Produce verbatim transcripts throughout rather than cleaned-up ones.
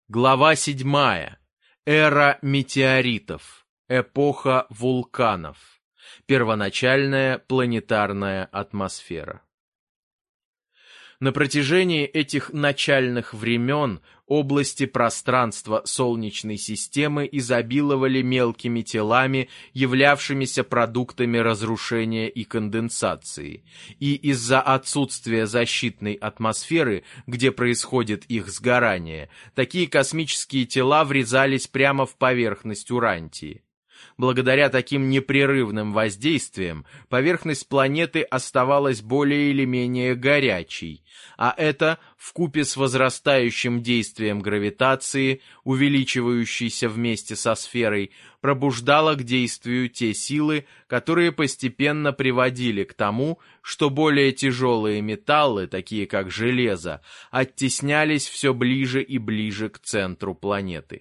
Глава седьмая. Эра метеоритов. Эпоха вулканов. Первоначальная планетарная атмосфера. На протяжении этих начальных времен области пространства Солнечной системы изобиловали мелкими телами, являвшимися продуктами разрушения и конденсации, и из-за отсутствия защитной атмосферы, где происходит их сгорание, такие космические тела врезались прямо в поверхность Урантии. Благодаря таким непрерывным воздействиям поверхность планеты оставалась более или менее горячей, а это, вкупе с возрастающим действием гравитации, увеличивающейся вместе со сферой, пробуждало к действию те силы, которые постепенно приводили к тому, что более тяжелые металлы, такие как железо, оттеснялись все ближе и ближе к центру планеты.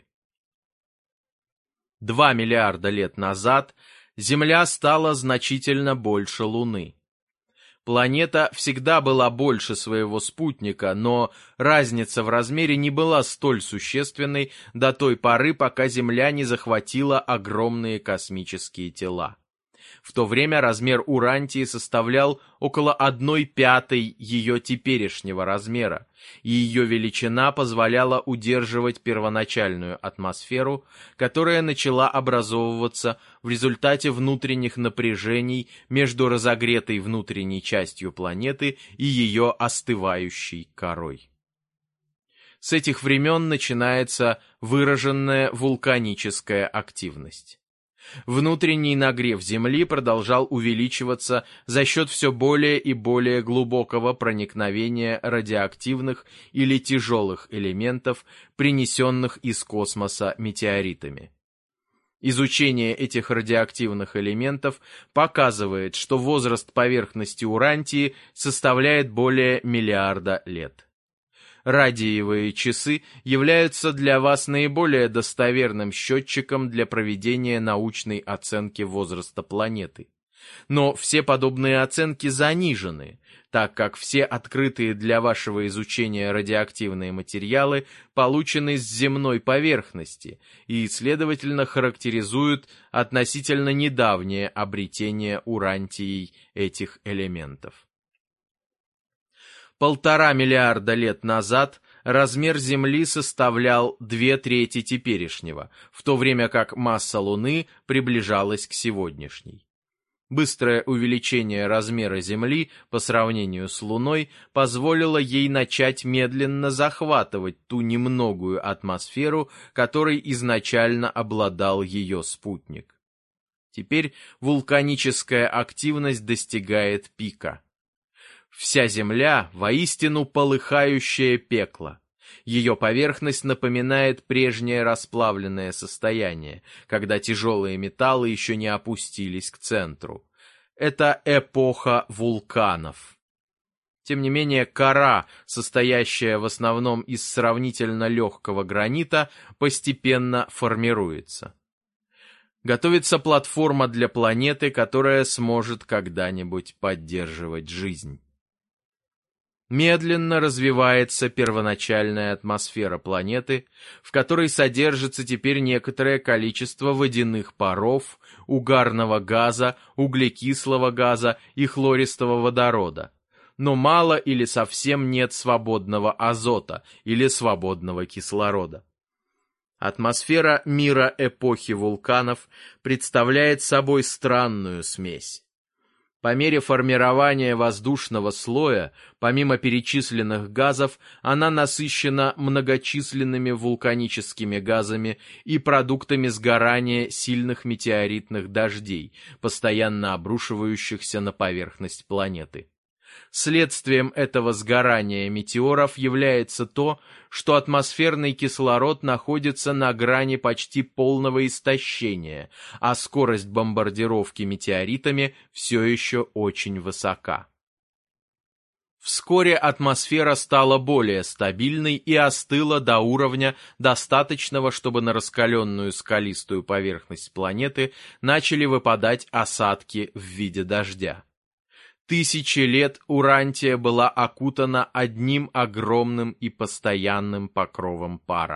Два миллиарда лет назад Земля стала значительно больше Луны. Планета всегда была больше своего спутника, но разница в размере не была столь существенной до той поры, пока Земля не захватила огромные космические тела. В то время размер Урантии составлял около одной пятой ее теперешнего размера, и ее величина позволяла удерживать первоначальную атмосферу, которая начала образовываться в результате внутренних напряжений между разогретой внутренней частью планеты и ее остывающей корой. С этих времен начинается выраженная вулканическая активность. Внутренний нагрев Земли продолжал увеличиваться за счет все более и более глубокого проникновения радиоактивных или тяжелых элементов, принесенных из космоса метеоритами. Изучение этих радиоактивных элементов показывает, что возраст поверхности Урантии составляет более миллиарда лет. Радиевые часы являются для вас наиболее достоверным счетчиком для проведения научной оценки возраста планеты. Но все подобные оценки занижены, так как все открытые для вашего изучения радиоактивные материалы получены с земной поверхности и, следовательно, характеризуют относительно недавнее обретение Урантией этих элементов. Полтора миллиарда лет назад размер Земли составлял две трети теперешнего, в то время как масса Луны приближалась к сегодняшней. Быстрое увеличение размера Земли по сравнению с Луной позволило ей начать медленно захватывать ту немногую атмосферу, которой изначально обладал ее спутник. Теперь вулканическая активность достигает пика. Вся Земля воистину полыхающее пекло. Ее поверхность напоминает прежнее расплавленное состояние, когда тяжелые металлы еще не опустились к центру. Это эпоха вулканов. Тем не менее, кора, состоящая в основном из сравнительно легкого гранита, постепенно формируется. Готовится платформа для планеты, которая сможет когда-нибудь поддерживать жизнь. Медленно развивается первоначальная атмосфера планеты, в которой содержится теперь некоторое количество водяных паров, угарного газа, углекислого газа и хлористого водорода, но мало или совсем нет свободного азота или свободного кислорода. Атмосфера мира эпохи вулканов представляет собой странную смесь. По мере формирования воздушного слоя, помимо перечисленных газов, она насыщена многочисленными вулканическими газами и продуктами сгорания сильных метеоритных дождей, постоянно обрушивающихся на поверхность планеты. Следствием этого сгорания метеоров является то, что атмосферный кислород находится на грани почти полного истощения, а скорость бомбардировки метеоритами все еще очень высока. Вскоре атмосфера стала более стабильной и остыла до уровня, достаточного, чтобы на раскаленную скалистую поверхность планеты начали выпадать осадки в виде дождя. Тысячи лет Урантия была окутана одним огромным и постоянным покровом пара.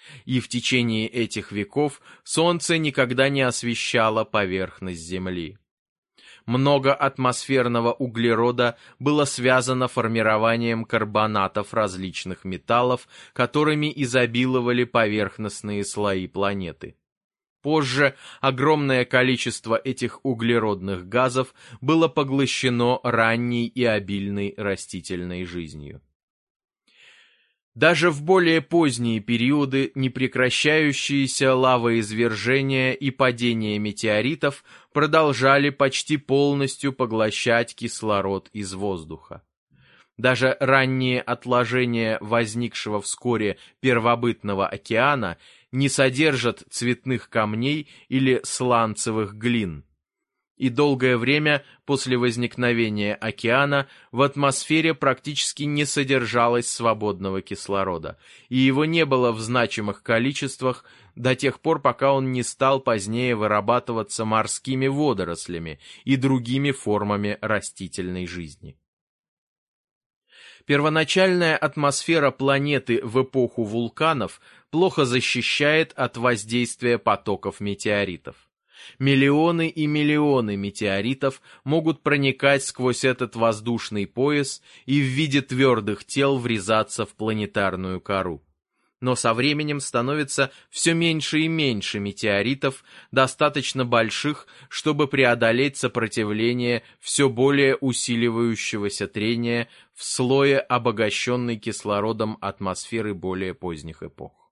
и в течение этих веков Солнце никогда не освещало поверхность Земли. Много атмосферного углерода было связано формированием карбонатов различных металлов, которыми изобиловали поверхностные слои планеты. Позже огромное количество этих углеродных газов было поглощено ранней и обильной растительной жизнью. Даже в более поздние периоды непрекращающиеся лавоизвержения и падения метеоритов продолжали почти полностью поглощать кислород из воздуха. Даже ранние отложения возникшего вскоре первобытного океана не содержат цветных камней или сланцевых глин. И долгое время после возникновения океана в атмосфере практически не содержалось свободного кислорода, и его не было в значимых количествах до тех пор, пока он не стал позднее вырабатываться морскими водорослями и другими формами растительной жизни. Первоначальная атмосфера планеты в эпоху вулканов плохо защищает от воздействия потоков метеоритов. Миллионы и миллионы метеоритов могут проникать сквозь этот воздушный пояс и в виде твердых тел врезаться в планетарную кору. Но со временем становится все меньше и меньше метеоритов, достаточно больших, чтобы преодолеть сопротивление все более усиливающегося трения в слое обогащенной кислородом атмосферы более поздних эпох.